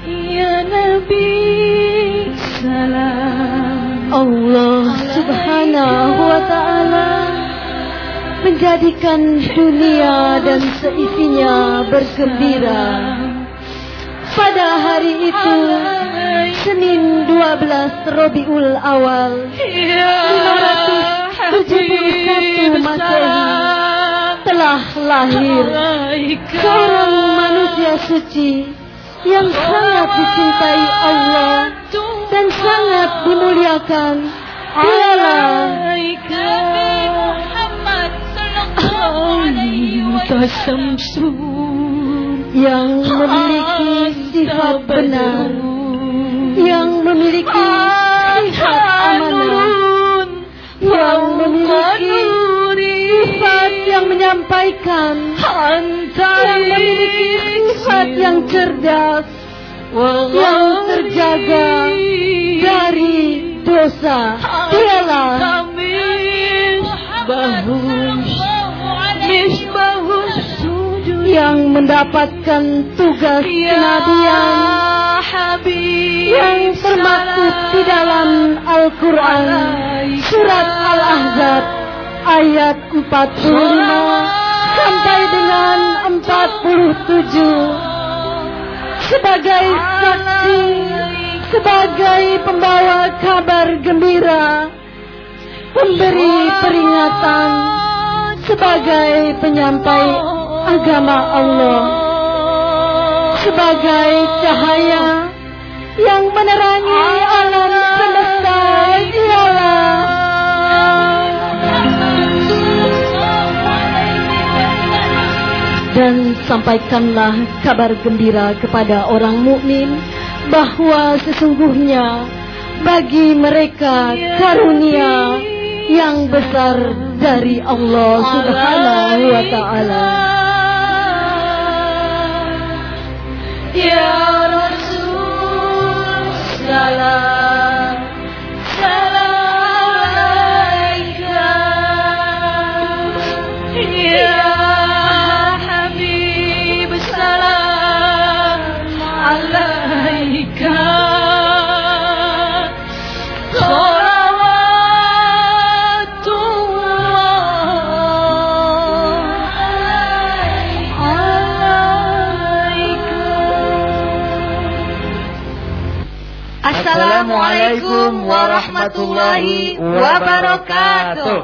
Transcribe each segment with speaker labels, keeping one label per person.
Speaker 1: Ya Nabi salam.
Speaker 2: Allah subhanahu wa ta'ala menjadikan dunia dan seisinya bergembira pada hari itu, Senin 12 Rabiul Awal 571 Masehi, telah lahir seorang manusia suci yang sangat dicintai Allah dan sangat dimuliakan. Dialah yang memiliki sifat benar, yang memiliki sifat amanah, yang memiliki sifat yang menyampaikan, yang memiliki sifat yang cerdas, yang terjaga dari dosa. Dialah yang mendapatkan tugas kenabian yang termaktub di dalam Al-Quran surat Al-Ahzab ayat 45 sampai dengan 47 sebagai saksi, sebagai pembawa kabar gembira, pemberi peringatan, sebagai penyampai agama Allah, sebagai cahaya yang menerangi alam semesta. Dialah dan sampaikanlah kabar gembira kepada orang mukmin bahwa sesungguhnya bagi mereka karunia yang besar dari Allah Subhanahu wa ta'ala.
Speaker 1: Ya Rasul salam, salam alaika. Ya Habib salam alaika.
Speaker 3: Assalamualaikum warahmatullahi wabarakatuh.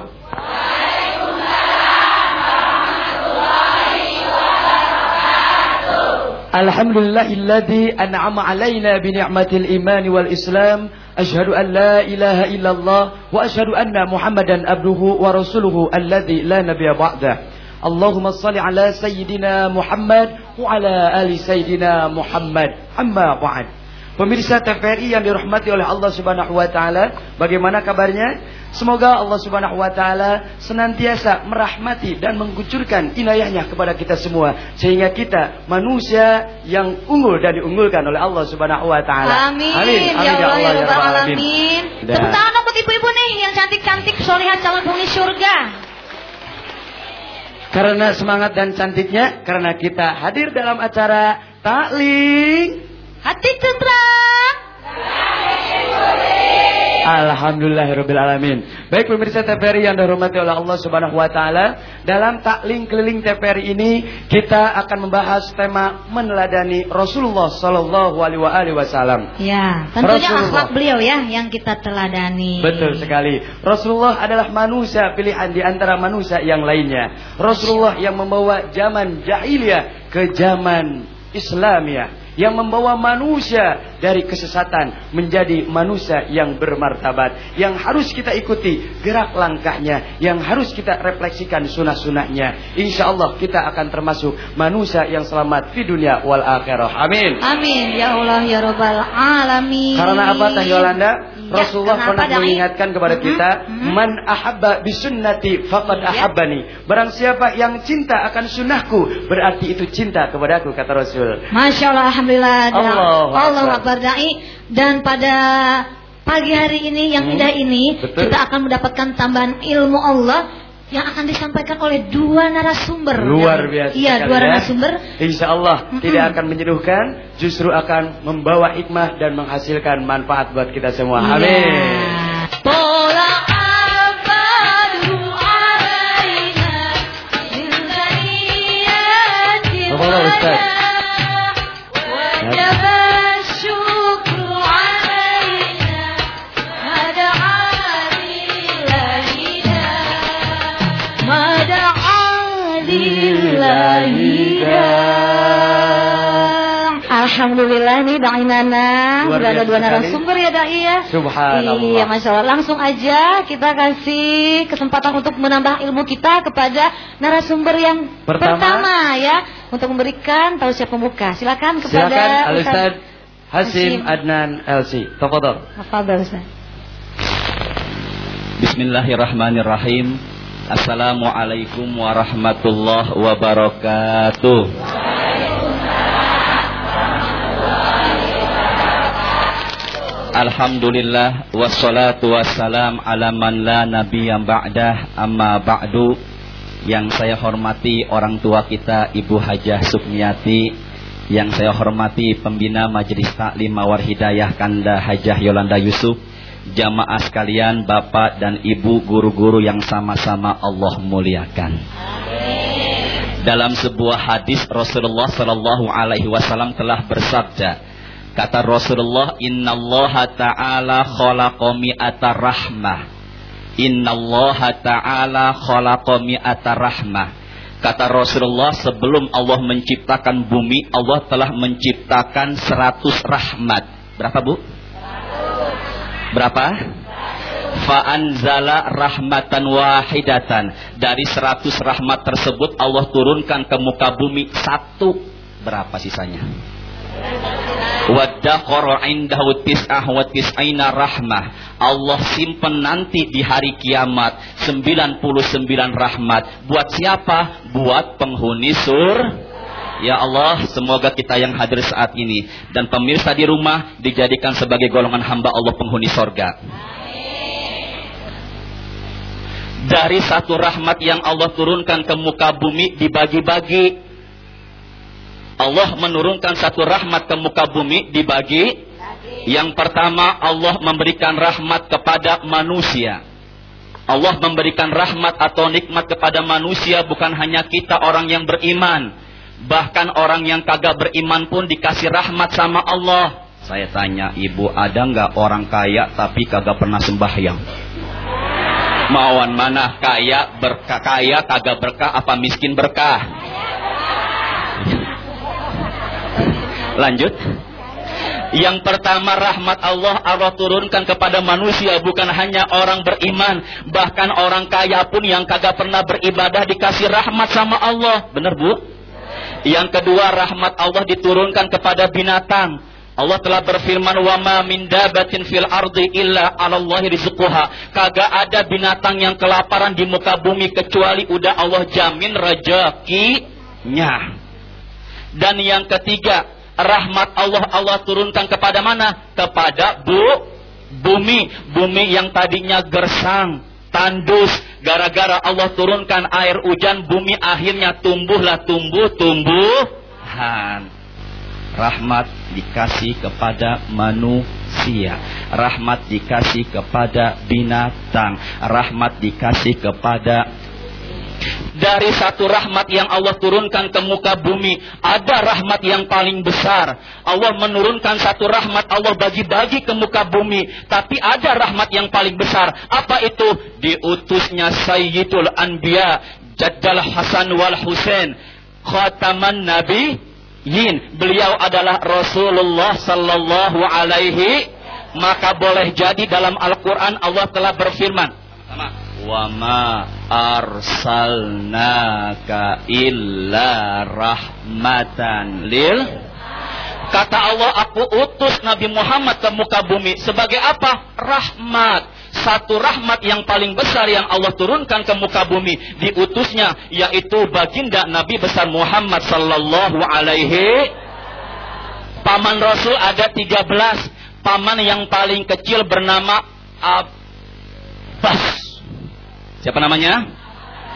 Speaker 3: Alhamdulillahilladzi an'ama alaina bi ni'matil iman wal islam. Asyhadu an la ilaha illallah wa asyhadu anna Muhammadan abduhu wa rasuluhu alladzi la nabiyya ba'dah. Allahumma shalli ala sayyidina Muhammad wa ala ali sayyidina Muhammad. Amma ba'd. Pemirsa TVRI yang dirahmati oleh Allah Subhanahu wa taala, bagaimana kabarnya? Semoga Allah Subhanahu wa taala senantiasa merahmati dan mengucurkan inayahnya kepada kita semua sehingga kita manusia yang unggul dan diunggulkan oleh Allah Subhanahu wa taala.
Speaker 4: Amin.
Speaker 3: Amin.
Speaker 4: Ya Allah ya Rabbal
Speaker 3: alamin.
Speaker 4: Tepuk tangan untuk ibu-ibu nih yang cantik-cantik solihah calon penghuni surga.
Speaker 3: Karena semangat dan cantiknya, karena kita hadir dalam acara taklim
Speaker 4: hati tenteram.
Speaker 3: Alhamdulillahirabbil alamin. Baik pemirsa TVRI yang dirahmati oleh Allah Subhanahu wa taala, dalam taklim keliling TVRI ini kita akan membahas tema meneladani Rasulullah sallallahu alaihi wasallam.
Speaker 4: Ya, tentunya akhlak beliau ya yang kita teladani.
Speaker 3: Betul sekali. Rasulullah adalah manusia pilihan di antara manusia yang lainnya. Rasulullah yang membawa zaman jahiliyah ke zaman Islamiyah, yang membawa manusia dari kesesatan menjadi manusia yang bermartabat, yang harus kita ikuti gerak langkahnya, yang harus kita refleksikan sunnah-sunnahnya. InsyaAllah kita akan termasuk manusia yang selamat di dunia wal akhirah. Amin.
Speaker 4: Amin ya Allah ya Rabbal alamin.
Speaker 3: Karena apa Teh Yolanda? Rasulullah pernah mengingatkan kepada kita, man ahabba bisunnati faqad ahabbani. Barang siapa yang cinta akan sunnahku, berarti itu cinta kepadaku, kata Rasul.
Speaker 4: Masya Allah, alhamdulillah.
Speaker 3: Allah
Speaker 4: Akbar dai. Dan pada pagi hari ini yang indah ini, kita akan mendapatkan tambahan ilmu Allah yang akan disampaikan oleh dua narasumber.
Speaker 3: Luar biasa.
Speaker 4: Iya, dua narasumber.
Speaker 3: Insya Allah tidak akan menyeduhkan, justru akan membawa hikmah dan menghasilkan manfaat buat kita semua.
Speaker 4: Iya.
Speaker 3: Amin.
Speaker 1: Pola abadu alaina min zaniyatil
Speaker 3: Tafadhal, Ustaz.
Speaker 1: wajib syukru alaina
Speaker 4: Alhamdulillah nih Dai Nana
Speaker 3: Luar
Speaker 4: sudah ada
Speaker 3: biasa
Speaker 4: dua
Speaker 3: sekali.
Speaker 4: narasumber ya Dai ya.
Speaker 3: Subhanallah.
Speaker 4: Iya, Masya Allah. Langsung aja kita kasih kesempatan untuk menambah ilmu kita kepada narasumber yang pertama ya, untuk memberikan tausiah pembuka. Silakan kepada
Speaker 3: Silakan Al Ustaz
Speaker 4: Hasim
Speaker 3: Hasim Adnan LC. Tafadhal.
Speaker 4: Tafadhal Ustaz.
Speaker 5: Bismillahirrahmanirrahim. Assalamualaikum warahmatullahi wabarakatuh. Alhamdulillah wassalatu wassalam ala man la nabiyya ba'dah, amma ba'du. Yang saya hormati orang tua kita Ibu Hajah Sukmiyati, yang saya hormati pembina Majelis Taklim Mawar Hidayah Kanda Hajah Yolanda Yusuf, jamaah sekalian, bapak dan ibu guru-guru yang sama-sama Allah muliakan. Dalam sebuah hadis Rasulullah sallallahu alaihi wasallam telah bersabda, kata Rasulullah, innallaha ta'ala khalaqa mi'ata rahmah. Innallaha ta'ala khalaqa mi'ata rahmah. Kata Rasulullah, sebelum Allah menciptakan bumi, Allah telah menciptakan 100 rahmat. Berapa, Bu? Berapa? Fa'anzala rahmatan wahidatan. Dari 100 rahmat tersebut Allah turunkan ke muka bumi 1. Berapa sisanya? Waddaqara indahu tis'ah wa tis'ina rahmah. Allah simpen nanti di hari kiamat 99 rahmat. Buat siapa? Buat penghuni Ya Allah, semoga kita yang hadir saat ini dan pemirsa di rumah dijadikan sebagai golongan hamba Allah penghuni sorga. Dari satu rahmat yang Allah turunkan ke muka bumi dibagi-bagi. Allah menurunkan satu rahmat ke muka bumi dibagi. Yang pertama, Allah memberikan rahmat kepada manusia. Allah memberikan rahmat atau nikmat kepada manusia, bukan hanya kita orang yang beriman. Bahkan orang yang kagak beriman pun dikasih rahmat sama Allah. Saya tanya, ibu, ada nggak orang kaya tapi kagak pernah sembahyang? Mauan mana? Kaya berkah, kaya kagak berkah, apa miskin berkah? Lanjut. Yang pertama, rahmat Allah turunkan kepada manusia, bukan hanya orang beriman, bahkan orang kaya pun yang kagak pernah beribadah dikasih rahmat sama Allah. Benar, Bu? Yang kedua, rahmat Allah diturunkan kepada binatang. Allah telah berfirman, wa ma min dabatin fil ardi illa 'alallahi rizquha. Kagak ada binatang yang kelaparan di muka bumi kecuali udah Allah jamin rezekinya. Dan yang ketiga, rahmat Allah turunkan kepada mana? Kepada bumi. Bumi yang tadinya gersang, tandus, gara-gara Allah turunkan air hujan, bumi akhirnya tumbuhlah tumbuh-tumbuhan. Rahmat dikasih kepada manusia, rahmat dikasih kepada binatang, rahmat dikasih kepada. Dari satu rahmat yang Allah turunkan ke muka bumi, ada rahmat yang paling besar. Allah menurunkan satu rahmat, Allah bagi-bagi ke muka bumi. Tapi ada rahmat yang paling besar. Apa itu? Diutusnya Sayyidul Anbiya, Jaddal Hasan wal Husain, Khataman Nabiyyin. Beliau adalah Rasulullah sallallahu alaihi. Maka boleh jadi dalam Al-Quran Allah telah berfirman, wa ma arsalnaka illa rahmatan lil. Kata Allah, aku utus Nabi Muhammad ke muka bumi sebagai apa? Rahmat. Satu rahmat yang paling besar yang Allah turunkan ke muka bumi diutusnya, yaitu baginda Nabi besar Muhammad sallallahu alaihi. Paman Rasul ada 13. Paman yang paling kecil bernama Abbas. Siapa namanya?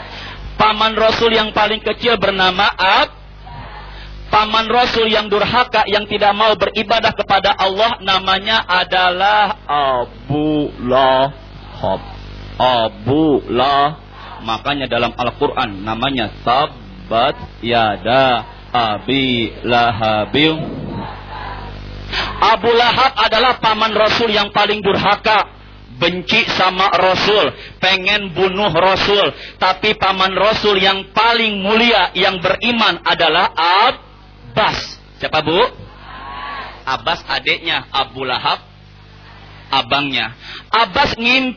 Speaker 5: Paman Rasul yang paling kecil bernama Paman Rasul yang durhaka, yang tidak mau beribadah kepada Allah, namanya adalah Abu Lahab. Abu Lahab. Makanya dalam Al-Quran namanya Tabbat Yada Abi Lahabim. Abu Lahab adalah paman Rasul yang paling durhaka, benci sama Rasul, pengen bunuh Rasul. Tapi paman Rasul yang paling mulia, yang beriman adalah Abbas. Siapa Bu? Abbas adiknya, Abu Lahab abangnya. Abbas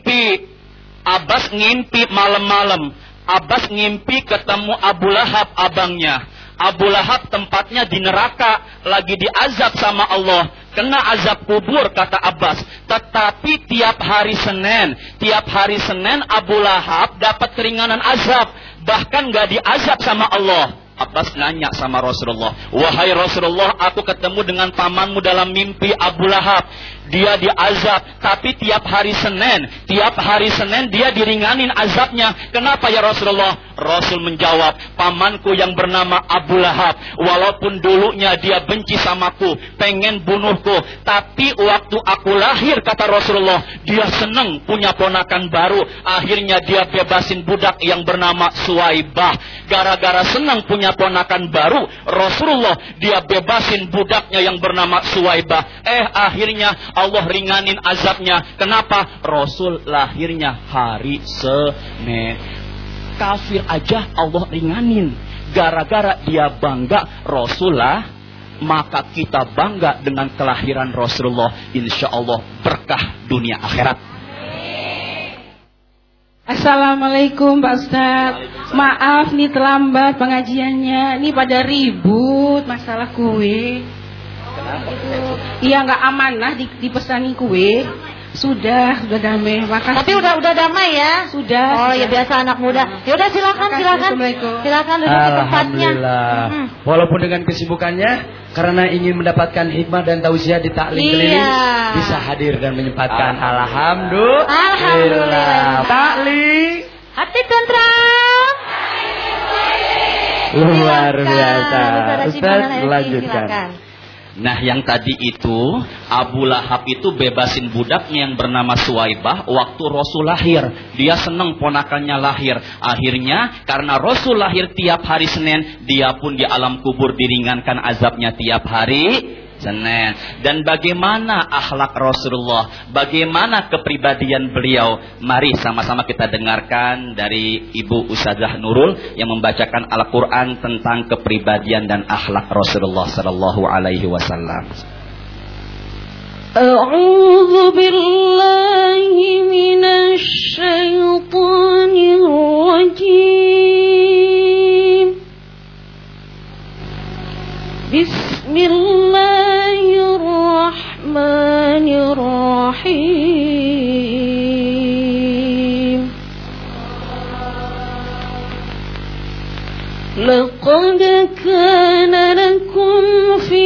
Speaker 5: ngimpi malam-malam. Abbas ngimpi ketemu Abu Lahab abangnya. Abu Lahab tempatnya di neraka, lagi diazab sama Allah, kena azab kubur kata Abbas. Tetapi tiap hari Senin Abu Lahab dapat keringanan azab, bahkan gak diazab sama Allah. Abbas nanya sama Rasulullah, wahai Rasulullah, aku ketemu dengan pamanmu dalam mimpi Abu Lahab. Dia diazab, tapi tiap hari Senin dia diringanin azabnya. Kenapa ya Rasulullah? Rasul menjawab, pamanku yang bernama Abu Lahab, walaupun dulunya dia benci samaku, pengen bunuhku, tapi waktu aku lahir, kata Rasulullah, dia senang punya ponakan baru. Akhirnya dia bebasin budak yang bernama Suwaibah. Gara-gara senang punya ponakan baru, Rasulullah dia bebasin budaknya yang bernama Suwaibah. Akhirnya Allah ringanin azabnya. Kenapa? Rasul lahirnya hari Senin. Kafir aja Allah ringanin, gara-gara dia bangga Rasulullah. Maka kita bangga dengan kelahiran Rasulullah. Insya Allah berkah dunia akhirat.
Speaker 6: Assalamualaikum Pak Ustaz. Maaf nih terlambat pengajiannya. Ini pada ribut masalah kue. Iya nggak amanah dipesanin kue. Sudah damai. Makasih.
Speaker 4: Tapi udah damai ya?
Speaker 6: Sudah.
Speaker 4: Oh ya biasa anak muda. Ya udah silakan. Silakan duduk di tempatnya.
Speaker 3: Walaupun dengan kesibukannya, karena ingin mendapatkan hikmah dan tausiah di taklim keliling, bisa hadir dan menyempatkan. Alhamdulillah. Taklim.
Speaker 4: Hati tentram.
Speaker 3: Luar biasa. Ustaz lanjutkan.
Speaker 5: Nah yang tadi itu Abu Lahab itu bebasin budaknya yang bernama Suwaibah waktu Rasul lahir. Dia senang ponakannya lahir. Akhirnya karena Rasul lahir tiap hari Senin, dia pun di alam kubur diringankan azabnya tiap hari Senin. Dan bagaimana akhlak Rasulullah, bagaimana kepribadian beliau, mari sama-sama kita dengarkan dari Ibu Ustazah Nurul yang membacakan Al-Quran tentang kepribadian dan akhlak Rasulullah sallallahu alaihi wasallam.
Speaker 2: A'udzu billahi minasy syaithanir rajim. Bismillahirrahmanirrahim. Laqad kana lakum fi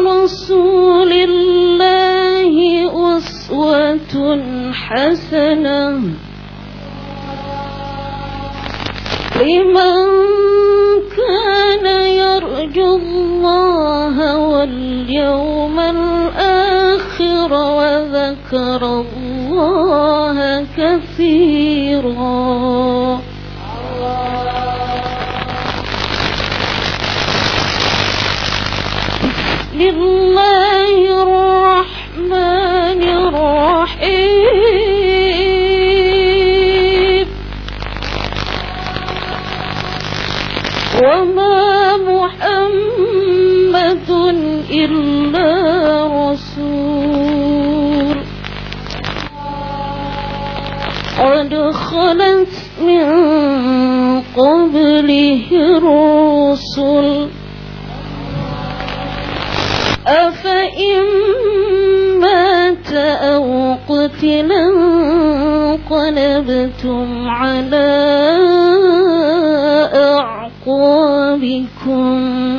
Speaker 2: rasulillahi uswatun hasanah liman kana yarjullaha wal yawmal akhir wa dzakarallaha katsiran. Bismillahirrahmanirrahim. Wa ma Muhammadun illa rasul qad khalat min qablihi rusul أفإن مات أو قتل انقلبتم على أعقابكم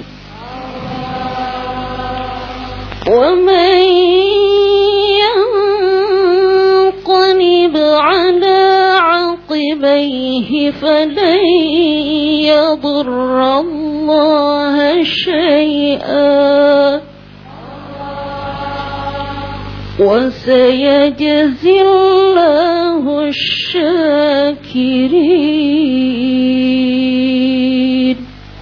Speaker 2: ومن ينقلب على عقبيه عقبيه فلن يضر الله شيئا وسيجزي الله الشاكرين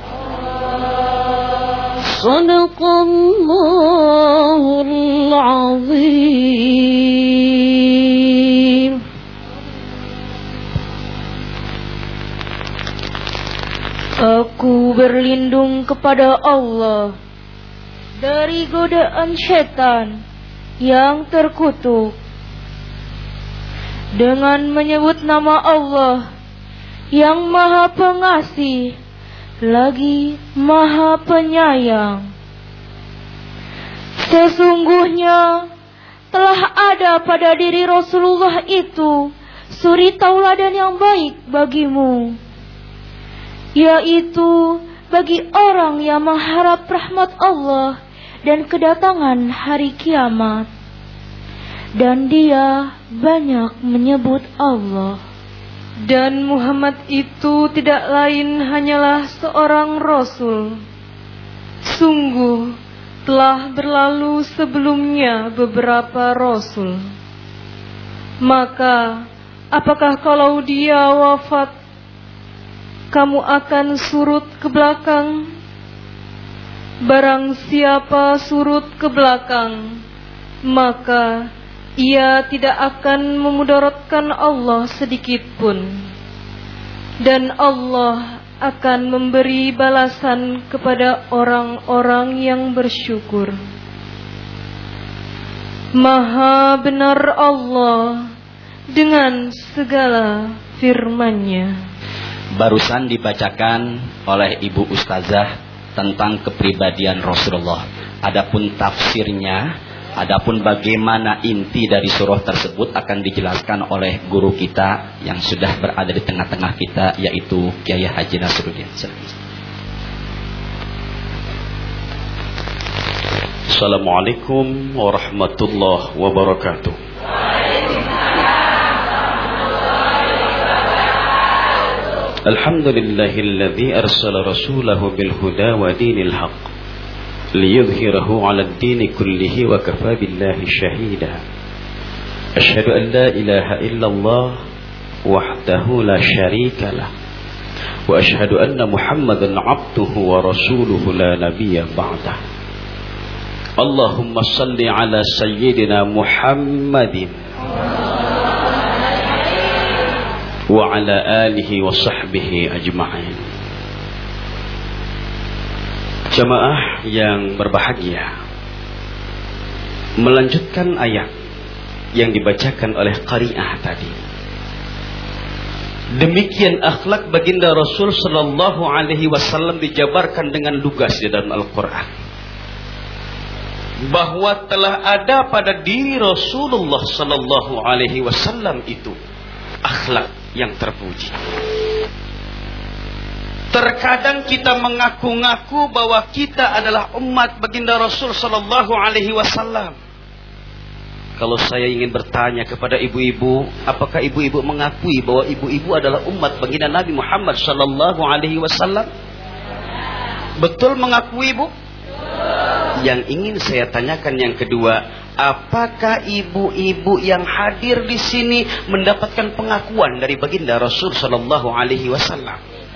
Speaker 2: صدق الله العظيم. Aku berlindung kepada Allah dari godaan setan yang terkutuk dengan menyebut nama Allah yang Maha Pengasih lagi Maha Penyayang. Sesungguhnya telah ada pada diri Rasulullah itu suri tauladan yang baik bagimu, yaitu bagi orang yang mengharap rahmat Allah dan kedatangan hari kiamat, dan dia banyak menyebut Allah. Dan Muhammad itu tidak lain hanyalah seorang Rasul. Sungguh telah berlalu sebelumnya beberapa Rasul. Maka apakah kalau dia wafat, kamu akan surut ke belakang? Barang siapa surut ke belakang, maka ia tidak akan memudaratkan Allah sedikit pun, dan Allah akan memberi balasan kepada orang-orang yang bersyukur. Maha benar Allah dengan segala firman-Nya.
Speaker 5: Barusan dibacakan oleh Ibu Ustazah tentang kepribadian Rasulullah. Adapun tafsirnya, adapun bagaimana inti dari surah tersebut akan dijelaskan oleh guru kita yang sudah berada di tengah-tengah kita, yaitu Kiai Haji Nasruddin.
Speaker 7: Assalamualaikum warahmatullahi wabarakatuh. Alhamdulillahilladzi arsala rasulahu bil huda wa dinil haqq liyudhhirahu 'alad dini kullihi wa kafaa billahi shahida. Asyhadu an la ilaha illallah wahdahu la syarika lah wa asyhadu anna Muhammadan 'abduhu wa rasuluhu la nabiyya ba'dah. Allahumma shalli 'ala sayyidina Muhammadin wa 'ala alihi wa sahbihi ajma'in. Jamaah yang berbahagia, melanjutkan ayat yang dibacakan oleh qari'ah tadi. Demikian akhlak baginda Rasul sallallahu alaihi wasallam dijabarkan dengan lugas di dalam Al-Qur'an, bahwa telah ada pada diri Rasulullah sallallahu alaihi wasallam itu akhlak yang terpuji. Terkadang kita mengaku-ngaku bahwa kita adalah umat baginda Rasul sallallahu alaihi wasallam. Kalau saya ingin bertanya kepada ibu-ibu, apakah ibu-ibu mengakui bahwa ibu-ibu adalah umat baginda Nabi Muhammad sallallahu alaihi wasallam? Betul mengakui, Ibu? Yang ingin saya tanyakan yang kedua, apakah ibu-ibu yang hadir di sini mendapatkan pengakuan dari baginda Rasul sallallahu alaihi wasallam?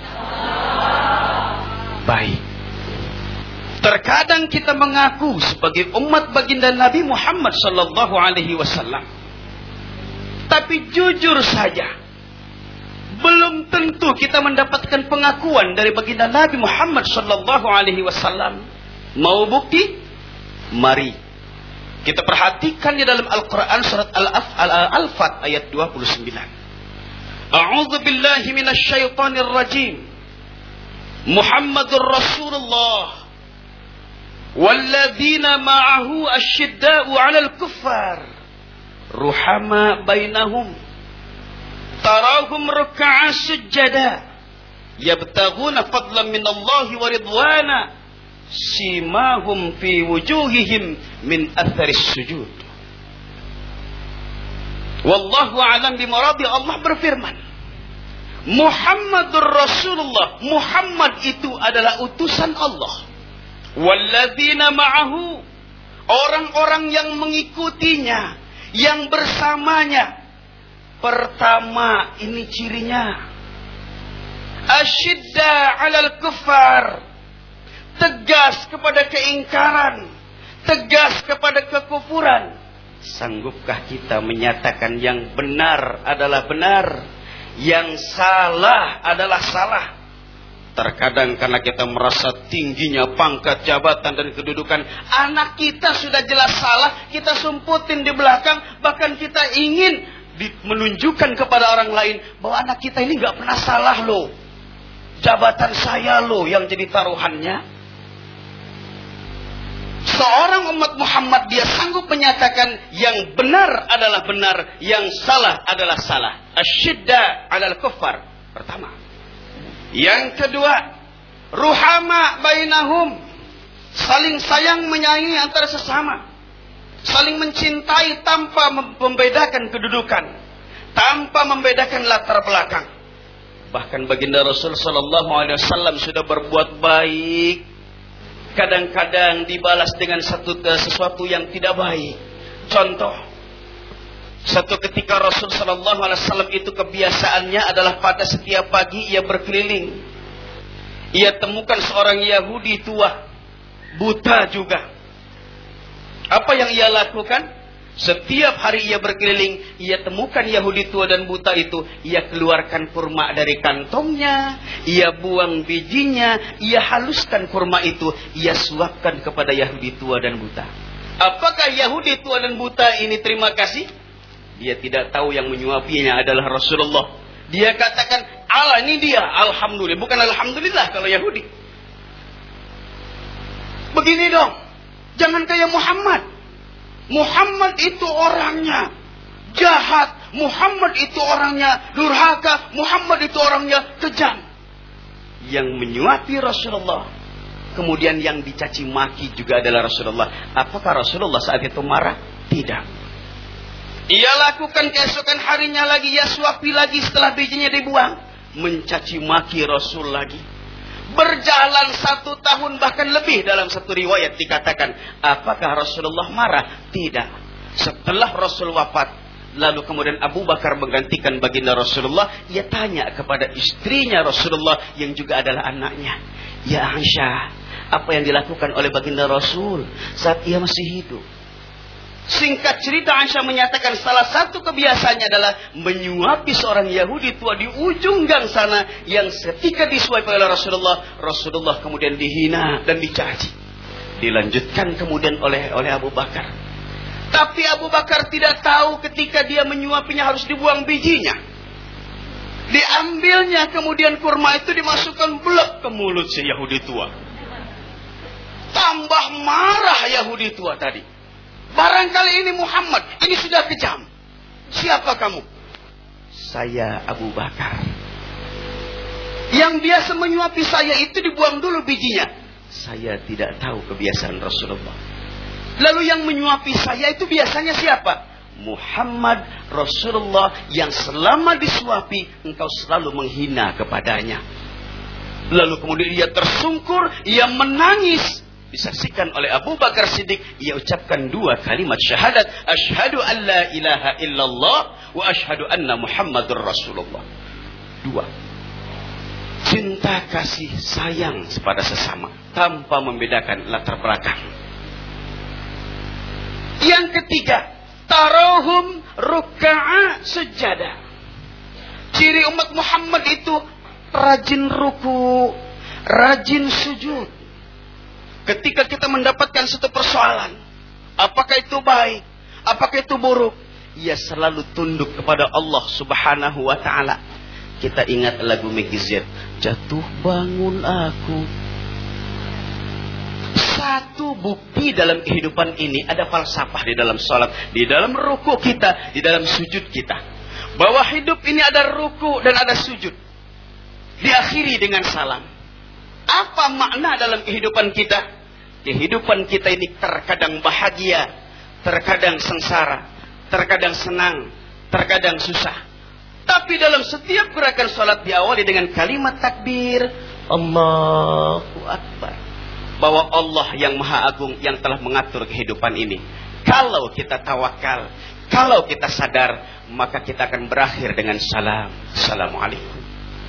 Speaker 7: Baik. Terkadang kita mengaku sebagai umat baginda Nabi Muhammad sallallahu alaihi wasallam. Tapi jujur saja, belum tentu kita mendapatkan pengakuan dari baginda Nabi Muhammad sallallahu alaihi wasallam. Mau bukti? Mari kita perhatikan di dalam Al-Qur'an surat Al-Fat ayat 29. A'udzu billahi minasyaitonir rajim. Muhammadur Rasulullah walladzina ma'ahu asyidda'u 'alal kuffar ruhama bainahum tarahum ruk'an sujada yabtaghuna fadlan minallahi wa ridwana simahum fi wujuhihim min atharis sujud. Wallahu a'lam bimuradi. Allah berfirman, Muhammadur Rasulullah. Muhammad itu adalah utusan Allah. Walladzina ma'ahu, orang-orang yang mengikutinya, yang bersamanya. Pertama, ini cirinya. Asyidda 'alal kuffar, tegas kepada keingkaran, tegas kepada kekufuran. Sanggupkah kita menyatakan yang benar adalah benar, yang salah adalah salah? Terkadang karena kita merasa tingginya pangkat jabatan dan kedudukan, anak kita sudah jelas salah, kita sumputin di belakang, bahkan kita ingin menunjukkan kepada orang lain bahwa anak kita ini nggak pernah salah loh, jabatan saya loh yang jadi taruhannya. Seorang umat Muhammad dia sanggup menyatakan yang benar adalah benar, yang salah adalah salah. Asyidda 'alal kuffar, pertama. Yang kedua, ruhama bainahum, saling sayang menyayangi antara sesama, saling mencintai tanpa membedakan kedudukan, tanpa membedakan latar belakang. Bahkan baginda Rasul sallallahu alaihi wasallam sudah berbuat baik, kadang-kadang dibalas dengan sesuatu yang tidak baik. Contoh, satu ketika Rasul sallallahu alaihi wasallam itu kebiasaannya adalah pada setiap pagi ia berkeliling. Ia temukan seorang Yahudi tua, buta juga. Apa yang ia lakukan? Setiap hari ia berkeliling, ia temukan Yahudi tua dan buta itu, ia keluarkan kurma dari kantongnya, ia buang bijinya, ia haluskan kurma itu, ia suapkan kepada Yahudi tua dan buta. Apakah Yahudi tua dan buta ini terima kasih? Dia tidak tahu yang menyuapinya adalah Rasulullah. Dia katakan, Allah ini dia, alhamdulillah, bukan alhamdulillah kalau Yahudi. Begini dong, jangan kayak Muhammad. Muhammad itu orangnya jahat, Muhammad itu orangnya durhaka, Muhammad itu orangnya kejam. Yang menyuapi Rasulullah, kemudian yang dicaci maki juga adalah Rasulullah. Apakah Rasulullah saat itu marah? Tidak. Ia lakukan keesokan harinya lagi, ia suapi lagi setelah bijinya dibuang, mencaci maki Rasul lagi. Berjalan 1 tahun bahkan lebih, dalam satu riwayat dikatakan, apakah Rasulullah marah? Tidak. Setelah Rasul wafat, lalu kemudian Abu Bakar menggantikan baginda Rasulullah, ia tanya kepada istrinya Rasulullah yang juga adalah anaknya, ya Aisyah, apa yang dilakukan oleh baginda Rasul saat ia masih hidup? Singkat cerita, Aisyah menyatakan salah satu kebiasaannya adalah menyuapi seorang Yahudi tua di ujung gang sana, yang ketika disuapi oleh Rasulullah, Rasulullah kemudian dihina dan dicaci. Dilanjutkan kemudian oleh Abu Bakar. Tapi Abu Bakar tidak tahu ketika dia menyuapinya harus dibuang bijinya. Diambilnya kemudian kurma itu dimasukkan blok ke mulut si Yahudi tua. Tambah marah Yahudi tua tadi. Barangkali ini Muhammad, ini sudah kejam. Siapa kamu? Saya Abu Bakar. Yang biasa menyuapi saya itu dibuang dulu bijinya. Saya tidak tahu kebiasaan Rasulullah. Lalu yang menyuapi saya itu biasanya siapa? Muhammad Rasulullah, yang selama disuapi engkau selalu menghina kepadanya. Lalu kemudian ia tersungkur, ia menangis. Disaksikan oleh Abu Bakar Siddiq, ia ucapkan 2 kalimat syahadat, asyhadu an la ilaha illallah wa asyhadu anna Muhammadur Rasulullah. 2. Cinta kasih sayang kepada sesama tanpa membedakan latar belakang. Yang ketiga, tarohum ruk'a sujada. Ciri umat Muhammad itu rajin ruku, rajin sujud. Ketika kita mendapatkan satu persoalan, apakah itu baik, apakah itu buruk, ia selalu tunduk kepada Allah Subhanahu wa ta'ala. Kita ingat lagu Meggy Z, jatuh bangun aku. Satu bukti dalam kehidupan ini, ada falsafah di dalam salat, di dalam ruku kita, di dalam sujud kita, bahwa hidup ini ada ruku dan ada sujud. Diakhiri dengan salam. Apa makna dalam kehidupan kita? Kehidupan kita ini terkadang bahagia, terkadang sengsara, terkadang senang, terkadang susah. Tapi dalam setiap gerakan salat diawali dengan kalimat takbir, Allahu Akbar. Bahwa Allah yang Maha Agung yang telah mengatur kehidupan ini. Kalau kita tawakal, kalau kita sadar, maka kita akan berakhir dengan salam. Assalamualaikum.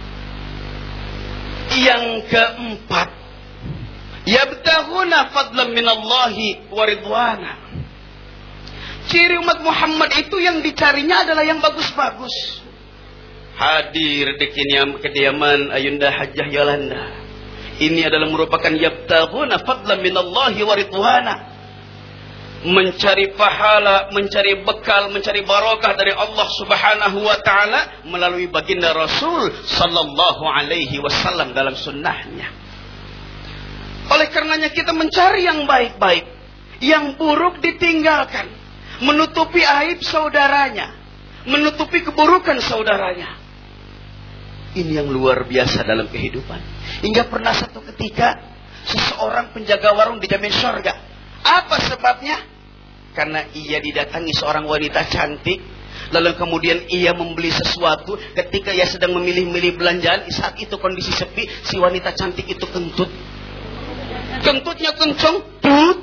Speaker 7: Yang keempat, yabtaghuna fadlan minallahi wa ridwana. Ciri umat Muhammad itu yang dicarinya adalah yang bagus-bagus. Hadir di kediaman Ayunda Hajjah Yolanda. Ini adalah merupakan yabtaghuna fadlan minallahi wa ridwana. Mencari pahala, mencari bekal, mencari barokah dari Allah Subhanahu wa taala melalui baginda Rasul sallallahu alaihi wasallam dalam sunnahnya. Oleh karenanya kita mencari yang baik-baik, yang buruk ditinggalkan, menutupi aib saudaranya, menutupi keburukan saudaranya. Ini yang luar biasa dalam kehidupan. Hingga pernah satu ketika seseorang penjaga warung dijamin surga. Apa sebabnya? Karena ia didatangi seorang wanita cantik, lalu kemudian ia membeli sesuatu. Ketika ia sedang memilih-milih belanjaan, saat itu kondisi sepi, si wanita cantik itu kentut. Kentutnya kencang, tut.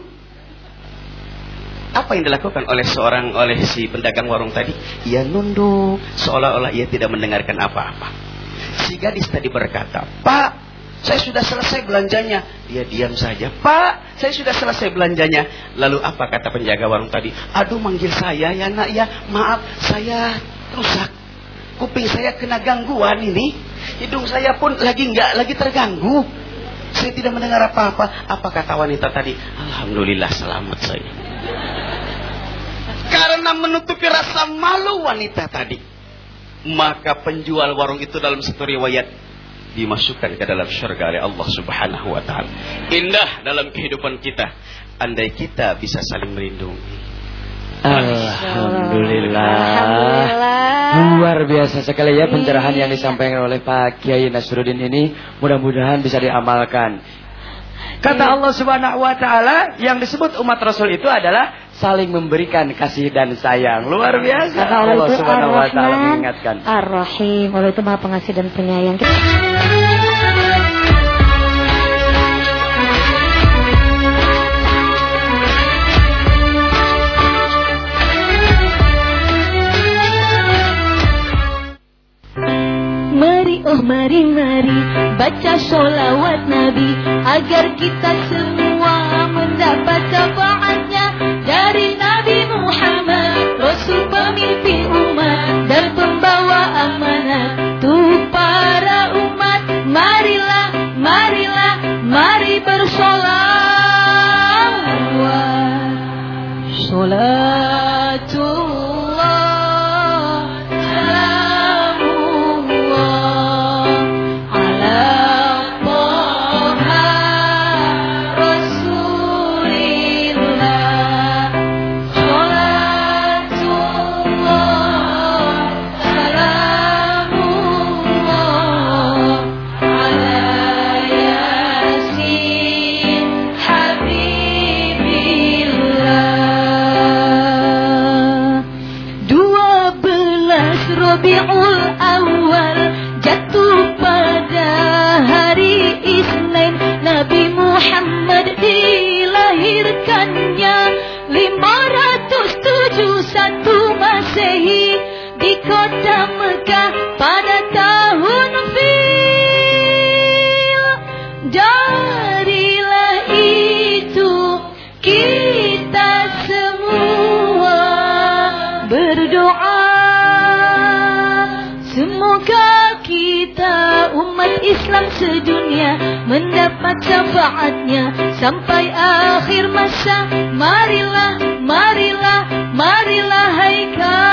Speaker 7: Apa yang dilakukan oleh si pedagang warung tadi? Ia nunduk seolah-olah ia tidak mendengarkan apa-apa. Si gadis tadi berkata, "Pak, saya sudah selesai belanjanya." Dia diam saja. "Pak, saya sudah selesai belanjanya." Lalu apa kata penjaga warung tadi? "Aduh, manggil saya ya nak ya. Maaf, saya rusak. Kuping saya kena gangguan ini. Hidung saya pun lagi terganggu. Saya tidak mendengar apa-apa." Apa kata wanita tadi? "Alhamdulillah selamat saya." Karena menutupi rasa malu wanita tadi, maka penjual warung itu dalam satu riwayat dimasukkan ke dalam syurga oleh Allah Subhanahu wa taala. Indah dalam kehidupan kita andai kita bisa saling melindungi.
Speaker 3: Alhamdulillah. Luar biasa sekali ya pencerahan yang disampaikan oleh Pak Kiai Nasruddin ini. Mudah-mudahan bisa diamalkan. Kata Allah Subhanahu wa taala, yang disebut umat Rasul itu adalah saling memberikan kasih dan sayang. Luar biasa. Allah Subhanahu wa taala mengingatkan.
Speaker 4: Ar-Rahim. Allah itu Maha Pengasih dan Penyayang. Mari baca sholawat Nabi agar kita semua mendapat syafaatnya dari Nabi Muhammad, Rasul pemimpin umat dan pembawa amanat untuk para umat. Mari bersolawat. Sholatullah Rabiul Awal jatuh pada hari Isnin. Nabi Muhammad dilahirkannya 571 Masehi di kota Mekah pada tahun Fil. Darilah itu kita semua berdoa, semoga kita umat Islam sedunia mendapat syafaatnya sampai akhir masa. Marilah hai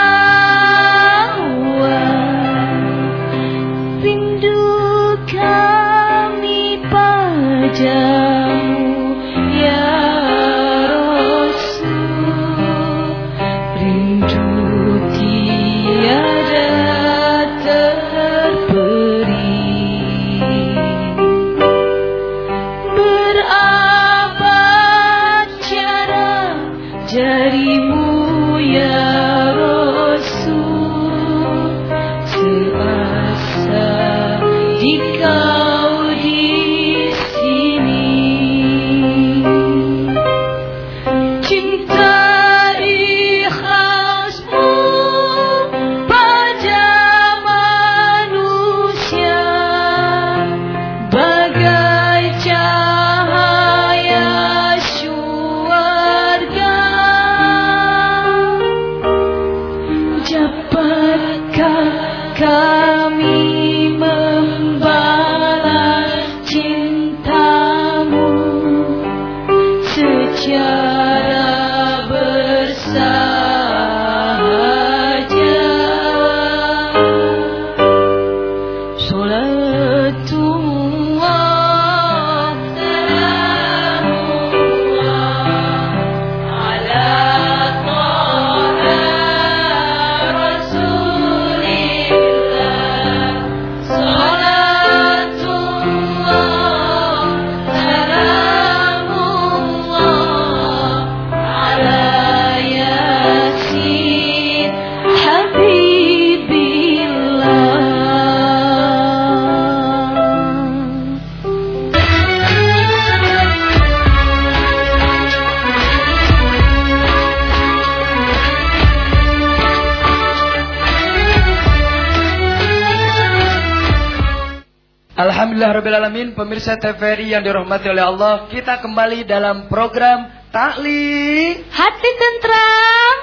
Speaker 4: kawan, rindu kami padamu ya Rasul, rindu tiada jarimu ya Rasul,
Speaker 3: Alhamdulillahirrahmanirrahim. Pemirsa TVRI yang dirahmati oleh Allah, kita kembali dalam program Taklim
Speaker 4: Hati tentram.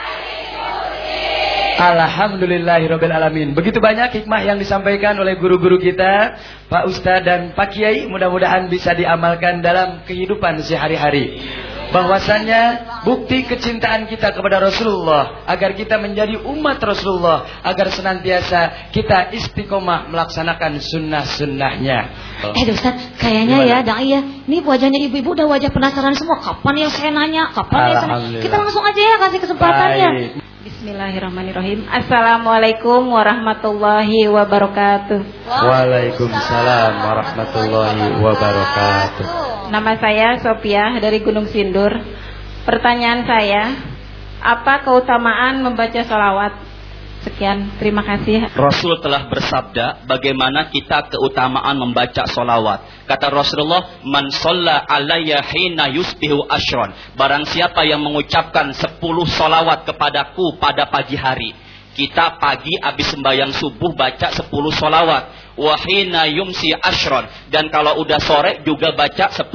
Speaker 3: Alhamdulillahirrahmanirrahim. Begitu banyak hikmah yang disampaikan oleh guru-guru kita, Pak Ustadz dan Pak Kiai. Mudah-mudahan bisa diamalkan dalam kehidupan sehari-hari. Bahwasannya bukti kecintaan kita kepada Rasulullah, agar kita menjadi umat Rasulullah, agar senantiasa kita istiqomah melaksanakan sunnah-sunnahnya.
Speaker 4: Ustaz, kayaknya ya Dai ya, ini wajahnya ibu-ibu udah wajah penasaran semua. Kapan ya saya nanya? Kapan ya saya nanya? Kita langsung aja ya kasih kesempatannya.
Speaker 3: Baik.
Speaker 6: Bismillahirrahmanirrahim. Assalamualaikum warahmatullahi wabarakatuh.
Speaker 3: Waalaikumsalam warahmatullahi wabarakatuh.
Speaker 6: Nama saya Sophia dari Gunung Sindur. Pertanyaan saya, apa keutamaan membaca sholawat? Sekian, terima kasih.
Speaker 5: Rasul telah bersabda bagaimana kita keutamaan membaca solawat. Kata Rasulullah, man shalla alayya hina yusbihu ashron. Barang siapa yang mengucapkan 10 solawat kepadaku pada pagi hari. Kita pagi habis sembahyang subuh baca 10 solawat. Wahina yumsi ashron. Dan kalau udah sore juga baca 10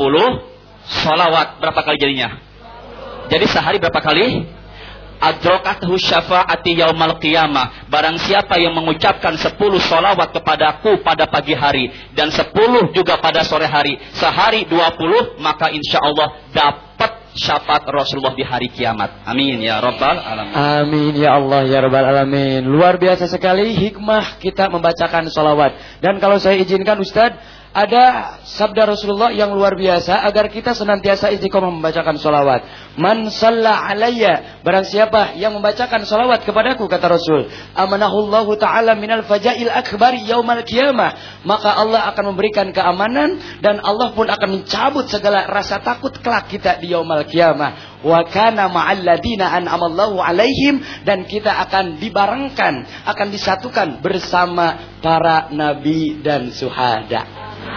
Speaker 5: solawat. Berapa kali jadinya? Jadi sehari berapa kali? Adrokathu syafa'ati yaumal qiyamah. Barang siapa yang mengucapkan 10 solawat kepadaku pada pagi hari dan 10 juga pada sore hari, sehari 20, maka insya Allah dapat syafaat Rasulullah di hari kiamat. Amin ya rabbal alamin.
Speaker 3: Amin ya Allah ya rabbal alamin. Luar biasa sekali hikmah kita membacakan solawat. Dan kalau saya izinkan Ustadz, ada sabda Rasulullah yang luar biasa agar kita senantiasa istiqomah membacakan solawat. Man shalla alayya, barang siapa yang membacakan solawat kepadaku, kata Rasul, amanahullahu ta'ala minal fajail akbari yaumal qiyamah, maka Allah akan memberikan keamanan dan Allah pun akan mencabut segala rasa takut kelak kita di yaumal qiyamah. Wa kana ma'al ladina an'amallahu alaihim, dan kita akan dibarengkan, akan disatukan bersama para nabi dan syuhada.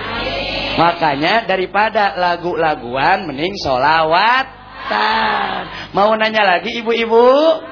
Speaker 3: Makanya daripada lagu-laguan mending sholawatan. Mau nanya lagi ibu-ibu?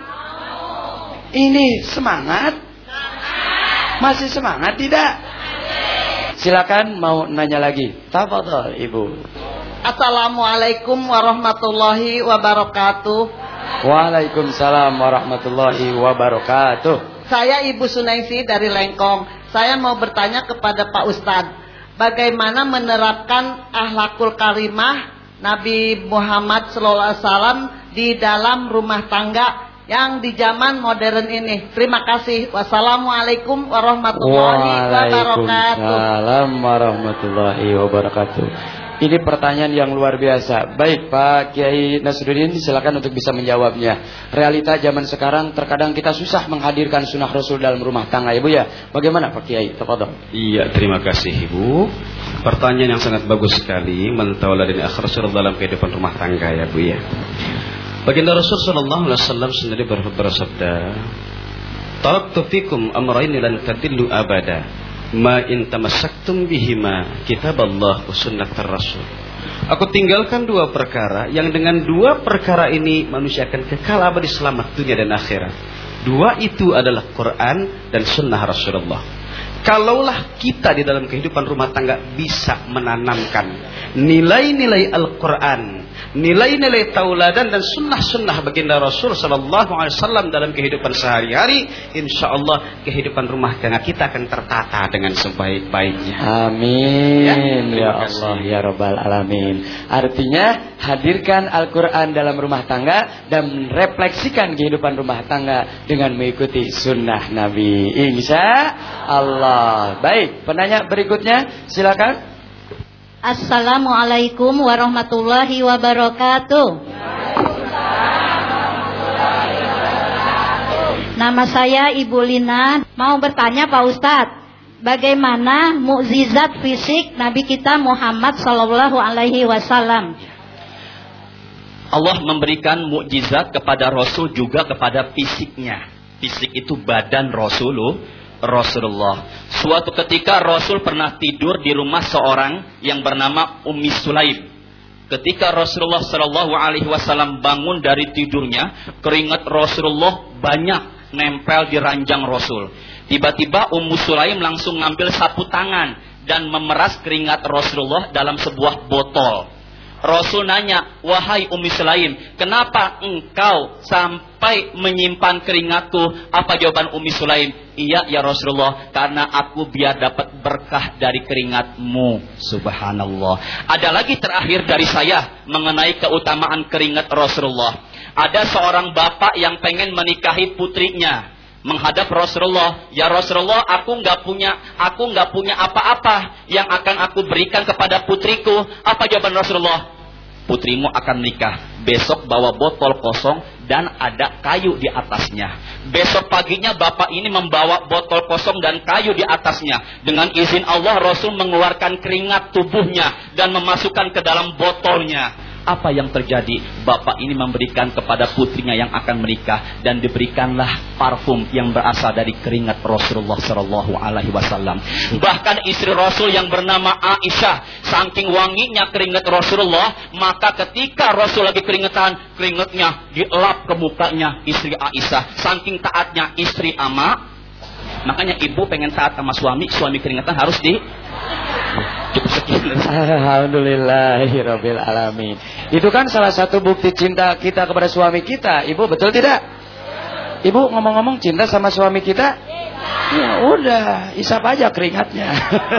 Speaker 3: Ini semangat? Masih semangat tidak? Silakan mau nanya lagi. Tafadhol ibu.
Speaker 8: Assalamualaikum warahmatullahi wabarakatuh.
Speaker 3: Waalaikumsalam warahmatullahi wabarakatuh.
Speaker 8: Saya Ibu Sunaisi dari Lengkong. Saya mau bertanya kepada Pak Ustadz, bagaimana menerapkan akhlakul karimah Nabi Muhammad SAW di dalam rumah tangga yang di zaman modern ini. Terima kasih. Wassalamualaikum warahmatullahi wabarakatuh.
Speaker 3: Waalaikumsalam warahmatullahi wabarakatuh. Ini pertanyaan yang luar biasa. Baik Pak Kiai Nasruddin, silakan untuk bisa menjawabnya. Realita zaman sekarang terkadang kita susah menghadirkan sunnah Rasul dalam rumah tangga, Ibu ya. Bagaimana Pak Kiai? Tafadhol.
Speaker 7: Iya, terima kasih Ibu. Pertanyaan yang sangat bagus sekali, mentauladani akhlak Rasul dalam kehidupan rumah tangga ya Bu ya. Baginda Rasul sallallahu alaihi wasallam sendiri bersabda, "Taraktu fikum amrayni lan tadillu abada. Ma in tamassaktum bihima kitaballah wa sunnatar rasul." Aku tinggalkan 2 perkara yang dengan 2 perkara ini manusia akan kekal abadi selamat dunia dan akhirat. 2 itu adalah Quran dan sunnah Rasulullah. Kalaulah kita di dalam kehidupan rumah tangga bisa menanamkan nilai-nilai Al-Quran, nilai-nilai tauladan dan sunnah-sunnah baginda Rasul sallallahu alaihi wasallam dalam kehidupan sehari-hari, insyaallah kehidupan rumah tangga kita akan tertata dengan sebaik-baiknya.
Speaker 3: Amin ya Allah ya rabbal alamin. Artinya hadirkan Al-Quran dalam rumah tangga dan refleksikan kehidupan rumah tangga dengan mengikuti sunnah Nabi, insya Allah. Baik, penanya berikutnya silakan.
Speaker 4: Assalamualaikum warahmatullahi wabarakatuh. Nama saya Ibu Lina. Mau bertanya Pak Ustadz, bagaimana mukjizat fisik Nabi kita Muhammad sallallahu alaihi wasallam?
Speaker 5: Allah memberikan mukjizat kepada Rasul juga kepada fisiknya. Fisik itu badan Rasulullah. Suatu ketika Rasul pernah tidur di rumah seorang yang bernama Ummi Sulaim. Ketika Rasulullah Shallallahu Alaihi Wasallam bangun dari tidurnya, keringat Rasulullah banyak nempel di ranjang Rasul. Tiba-tiba Ummu Sulaim langsung ngambil sapu tangan dan memeras keringat Rasulullah dalam sebuah botol. Rasul nanya, wahai Ummi Sulaim, kenapa engkau sampai menyimpan keringatku? Apa jawaban Ummi Sulaim? Iya ya Rasulullah, karena aku biar dapat berkah dari keringatmu. Subhanallah. Ada lagi terakhir dari saya mengenai keutamaan keringat Rasulullah. Ada seorang bapak yang pengen menikahi putrinya. Menghadap Rasulullah, ya Rasulullah, aku nggak punya apa-apa yang akan aku berikan kepada putriku. Apa jawaban Rasulullah? Putrimu akan menikah. Besok bawa botol kosong dan ada kayu di atasnya. Besok paginya bapak ini membawa botol kosong dan kayu di atasnya. Dengan izin Allah, Rasul mengeluarkan keringat tubuhnya dan memasukkan ke dalam botolnya. Apa yang terjadi? Bapak ini memberikan kepada putrinya yang akan menikah, dan diberikanlah parfum yang berasal dari keringat Rasulullah Shallallahu Alaihi Wasallam. Bahkan istri Rasul yang bernama Aisyah, saking wanginya keringat Rasulullah, maka ketika Rasul lagi keringatnya dielap ke mukanya istri Aisyah. Saking taatnya istri ama, makanya ibu pengen taat sama suami keringetan harus di. Cukup sekian.
Speaker 3: Alhamdulillahirabbil alamin. Itu kan salah satu bukti cinta kita kepada suami kita. Ibu betul tidak? Ibu ngomong-ngomong cinta sama suami kita? Ya udah, isap aja keringatnya.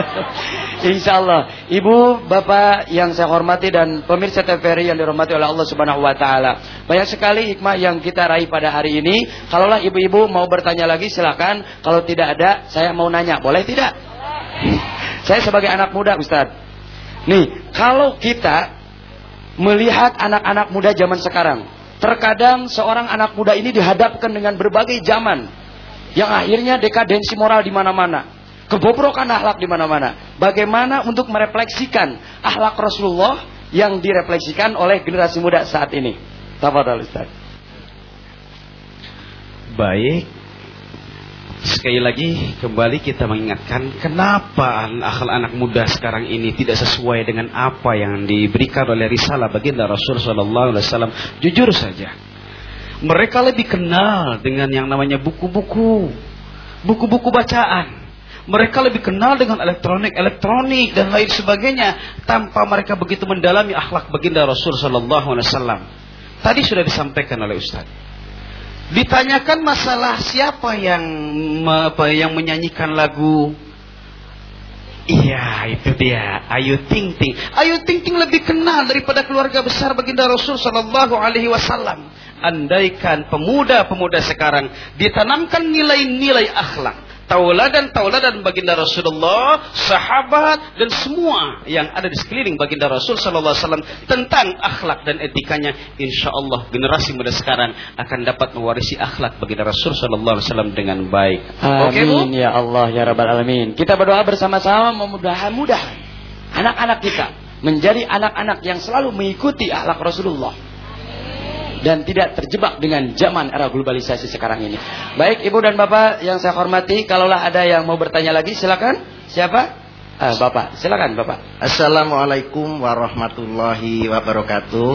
Speaker 3: Insyaallah. Ibu, bapak yang saya hormati dan pemirsa TVRI yang dirahmati oleh Allah Subhanahu wa taala. Banyak sekali hikmah yang kita raih pada hari ini. Kalaulah ibu-ibu mau bertanya lagi silakan. Kalau tidak ada, saya mau nanya. Boleh tidak? Saya sebagai anak muda, Ustaz. Nih, kalau kita melihat anak-anak muda zaman sekarang, terkadang seorang anak muda ini dihadapkan dengan berbagai zaman yang akhirnya dekadensi moral di mana-mana, kebobrokan akhlak di mana-mana. Bagaimana untuk merefleksikan akhlak Rasulullah yang direfleksikan oleh generasi muda saat ini? Tafadhol Ustaz.
Speaker 7: Baik. Sekali lagi kembali kita mengingatkan kenapa anak muda sekarang ini tidak sesuai dengan apa yang diberikan oleh risalah baginda Rasul sallallahu alaihi wasallam. Jujur saja, mereka lebih kenal dengan yang namanya buku-buku bacaan. Mereka lebih kenal dengan elektronik dan lain sebagainya tanpa mereka begitu mendalami akhlak baginda Rasul sallallahu alaihi wasallam. Tadi sudah disampaikan oleh Ustaz. Ditanyakan masalah siapa yang menyanyikan lagu. Iya, itu dia, Ayu Ting Ting. Ayu Ting Ting lebih kenal daripada keluarga besar baginda Rasul sallallahu alaihi wasallam. Andaikan pemuda-pemuda sekarang ditanamkan nilai-nilai akhlak, tauladan baginda Rasulullah, sahabat dan semua yang ada di sekeliling baginda Rasul sallallahu alaihi wasallam tentang akhlak dan etikanya, insyaallah generasi muda sekarang akan dapat mewarisi akhlak baginda Rasul sallallahu alaihi wasallam dengan baik.
Speaker 3: Amin ya Allah ya rabbal alamin. Kita berdoa bersama-sama mudah-mudahan anak-anak kita menjadi anak-anak yang selalu mengikuti akhlak Rasulullah dan tidak terjebak dengan zaman era globalisasi sekarang ini. Baik Ibu dan Bapak yang saya hormati, kalaulah ada yang mau bertanya lagi silakan. Siapa? Bapak, silakan Bapak.
Speaker 9: Assalamualaikum warahmatullahi wabarakatuh.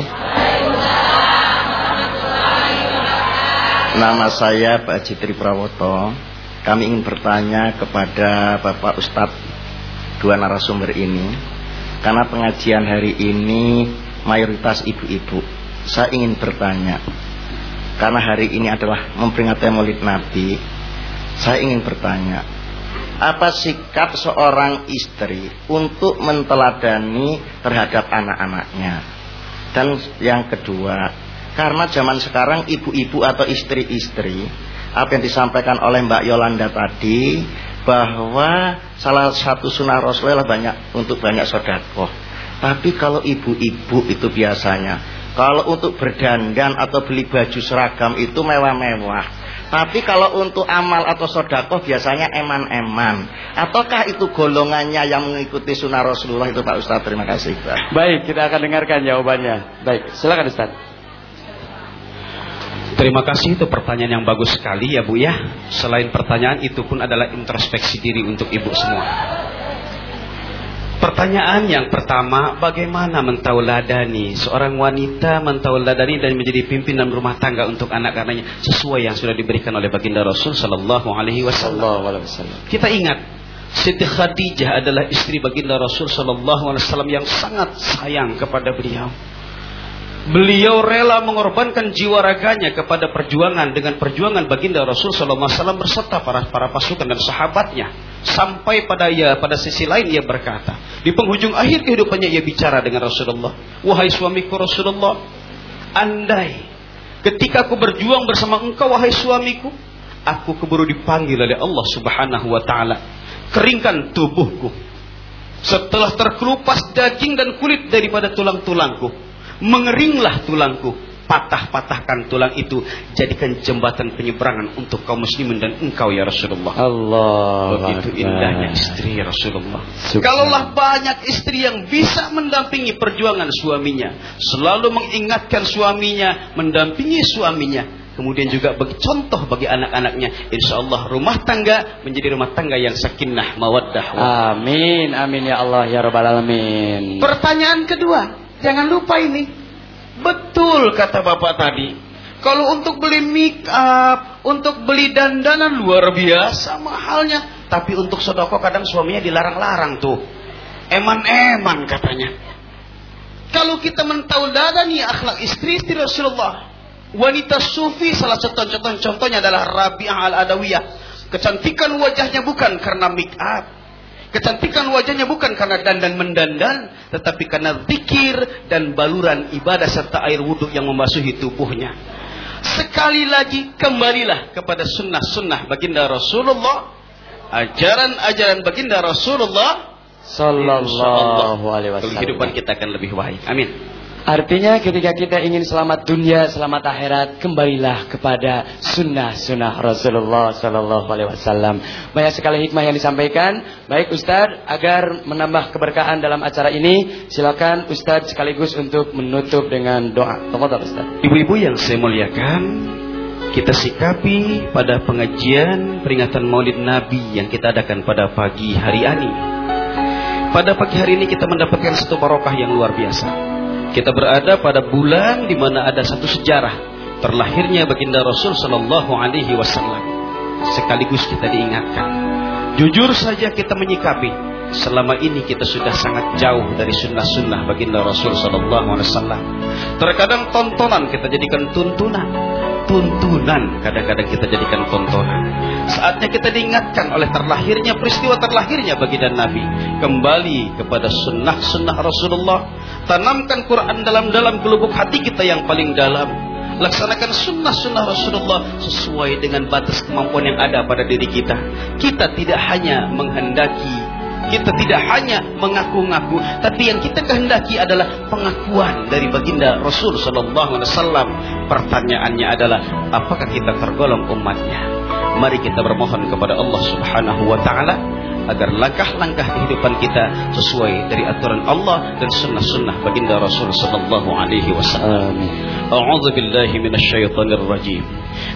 Speaker 9: Nama saya Pak Citri Prawoto. Kami ingin bertanya kepada Bapak Ustadz dua narasumber ini, karena pengajian hari ini mayoritas ibu-ibu. Saya ingin bertanya, karena hari ini adalah memperingati Maulid Nabi, saya ingin bertanya, apa sikap seorang istri untuk menteladani terhadap anak-anaknya? Dan yang kedua, karena zaman sekarang ibu-ibu atau istri-istri, apa yang disampaikan oleh Mbak Yolanda tadi, bahwa salah satu sunnah Rasulullah untuk banyak sedekah. Tapi kalau ibu-ibu itu biasanya, kalau untuk berdandan atau beli baju seragam itu mewah-mewah. Tapi kalau untuk amal atau sedekah biasanya eman-eman. Ataukah itu golongannya yang mengikuti sunnah Rasulullah itu Pak Ustaz? Terima kasih Pak.
Speaker 3: Baik, kita akan dengarkan jawabannya. Baik, silakan Ustaz.
Speaker 7: Terima kasih, itu pertanyaan yang bagus sekali ya Bu ya. Selain pertanyaan itu pun adalah introspeksi diri untuk ibu semua. Pertanyaan yang pertama, bagaimana mentauladani seorang wanita mentauladani dan menjadi pimpinan rumah tangga untuk anak-anaknya sesuai yang sudah diberikan oleh baginda Rasul sallallahu alaihi wasallam. Kita ingat Siti Khadijah adalah istri baginda Rasul sallallahu alaihi wasallam yang sangat sayang kepada beliau. Beliau rela mengorbankan jiwa raganya kepada perjuangan dengan perjuangan baginda Rasul sallallahu alaihi wasallam berserta para pasukan dan sahabatnya. Sampai pada sisi lain ia berkata, di penghujung akhir kehidupannya ia bicara dengan Rasulullah, "Wahai suamiku Rasulullah, andai ketika aku berjuang bersama engkau wahai suamiku, aku keburu dipanggil oleh Allah Subhanahu wa taala. Keringkan tubuhku. Setelah terkelupas daging dan kulit daripada tulang-tulangku, mengeringlah tulangku. Patah-patahkan tulang itu, jadikan jembatan penyeberangan untuk kaum muslimin dan engkau ya Rasulullah."
Speaker 3: Allah.
Speaker 7: Begitu indahnya istri Rasulullah. Kalaulah banyak istri yang bisa mendampingi perjuangan suaminya, selalu mengingatkan suaminya, mendampingi suaminya, kemudian juga bagi contoh bagi anak-anaknya, insyaallah rumah tangga menjadi rumah tangga yang sakinah mawaddah.
Speaker 3: Amin, amin ya Allah ya rabbal alamin.
Speaker 7: Pertanyaan kedua, jangan lupa ini. Betul kata Bapak tadi. Kalau untuk beli make up, untuk beli dandanan luar biasa mahalnya. Tapi untuk sedekah kadang suaminya dilarang-larang tuh. Eman-eman katanya. Kalau kita mentauladani akhlak istri-istri Rasulullah, wanita sufi salah satu contohnya adalah Rabi'ah Al-Adawiyah. Kecantikan wajahnya bukan karena make up. Kecantikan wajahnya bukan karena dandan-mendandan, tetapi karena zikir dan baluran ibadah serta air wudhu yang membasuhi tubuhnya. Sekali lagi kembalilah kepada sunnah-sunnah baginda Rasulullah, ajaran-ajaran baginda Rasulullah
Speaker 3: sallallahu alaihi wasallam.
Speaker 7: Kehidupan kita akan lebih baik. Amin.
Speaker 3: Artinya ketika kita ingin selamat dunia, selamat akhirat, kembalilah kepada sunnah-sunnah Rasulullah sallallahu alaihi wasallam. Banyak sekali hikmah yang disampaikan. Baik Ustadz, agar menambah keberkahan dalam acara ini, silakan Ustadz sekaligus untuk menutup dengan doa. Tafadhol Ustadz.
Speaker 7: Ibu-ibu yang saya muliakan, kita sikapi pada pengajian peringatan Maulid Nabi yang kita adakan pada pagi hari ini. Pada pagi hari ini kita mendapatkan satu barokah yang luar biasa. Kita berada pada bulan di mana ada satu sejarah terlahirnya baginda Rasul sallallahu alaihi wasallam. Sekaligus kita diingatkan, jujur saja kita menyikapi selama ini kita sudah sangat jauh dari sunnah-sunnah baginda Rasul sallallahu alaihi wasallam. Terkadang tontonan kita jadikan tuntunan. Tuntunan kadang-kadang kita jadikan tontonan. Saatnya kita diingatkan oleh peristiwa terlahirnya baginda Nabi. Kembali kepada sunnah-sunnah Rasulullah. Tanamkan Quran dalam gelubuk hati kita yang paling dalam. Laksanakan sunnah-sunnah Rasulullah sesuai dengan batas kemampuan yang ada pada diri kita. Kita tidak hanya menghendaki, kita tidak hanya mengaku-ngaku, tapi yang kita kehendaki adalah pengakuan dari baginda Rasul sallallahu alaihi wasallam. Pertanyaannya adalah, apakah kita tergolong umatnya? Mari kita bermohon kepada Allah Subhanahu wa taala agar langkah-langkah kehidupan kita sesuai dari aturan Allah dan sunnah-sunnah baginda Rasul sallallahu alaihi wasallam. A'udzu billahi minasyaitonir rajim.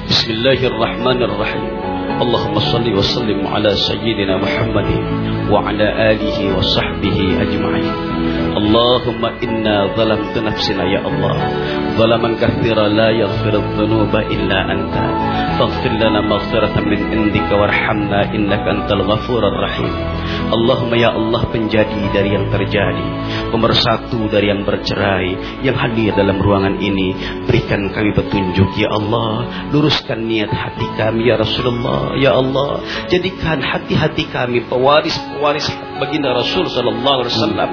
Speaker 7: Bismillahirrahmanirrahim. Allahumma salli wa sallim ala sayyidina Muhammadin wa ala alihi wa sahbihi ajma'in. Allahumma inna zalamtu nafsina ya Allah, zalaman katsira la yaghfiru dhunuba illa anta, faghfir lana maghfiratan min indika warhamna innaka antal ghafurur rahim. Allahumma ya Allah, penjadi dari yang terjadi, pemersatu dari yang bercerai, yang hadir dalam ruangan ini, berikan kami petunjuk ya Allah, luruskan niat hati kami ya Rasulullah. Ya Allah, jadikan hati-hati kami pewaris baginda Rasul sallallahu alaihi wasallam.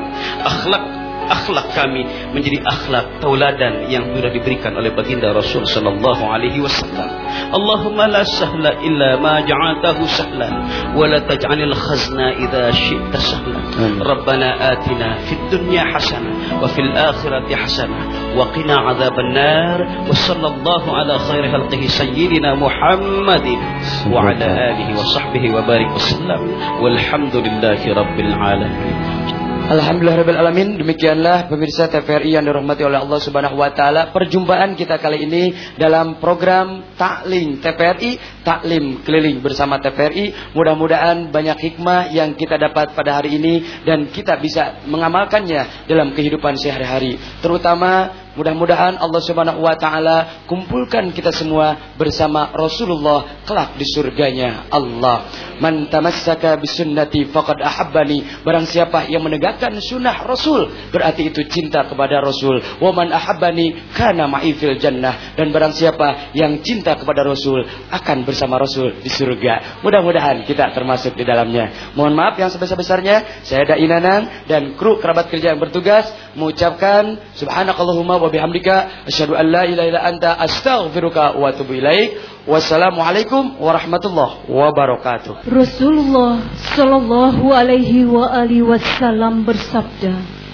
Speaker 7: Akhlak kami menjadi akhlak tauladan yang sudah diberikan oleh baginda Rasul sallallahu alaihi wasallam. Allahumma la sahla illa ma ja'altahu sahlan wa la taj'alil khazna idza syi'ta sahlan. Rabbana atina fid dunya hasanah wa fil akhirati hasanah wa qina adzaban nar. Wa sallallahu ala khairi khalqihi sayyidina Muhammadin wa ala alihi wa sahbihi wa barik wasallam. Walhamdulillahi rabbil alamin.
Speaker 3: Alhamdulillahirabbil alamin. Demikianlah pemirsa TVRI yang dirahmati oleh Allah Subhanahu wa taala, perjumpaan kita kali ini dalam program Taklim TVRI, Taklim Keliling bersama TVRI. Mudah-mudahan banyak hikmah yang kita dapat pada hari ini dan kita bisa mengamalkannya dalam kehidupan sehari-hari, terutama Mudah-mudahan Allah Subhanahu wa taala kumpulkan kita semua bersama Rasulullah kelak di surganya Allah. Man tamassaka bisunnati faqad ahabbani. Barang siapa yang menegakkan sunnah Rasul, berarti itu cinta kepada Rasul. Wa man ahabbani kana ma'i fil jannah. Dan barang siapa yang cinta kepada Rasul akan bersama Rasul di surga. Mudah-mudahan kita termasuk di dalamnya. Mohon maaf yang sebesar-besarnya. Saya Dai Nanang dan kru kerabat kerja yang bertugas mengucapkan subhanakallahumma wa bihamdika asyhadu an la ilaha illa anta astaghfiruka wa atubu ilaik. Wassalamualaikum warahmatullahi wabarakatuh.
Speaker 2: Rasulullah sallallahu alaihi wa alihi wasallam bersabda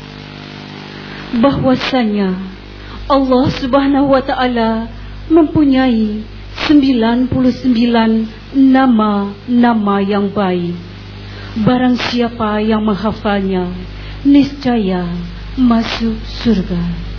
Speaker 2: bahwasanya Allah Subhanahu wa taala mempunyai 99 nama-nama yang baik. Barang siapa yang menghafalnya niscaya masuk surga.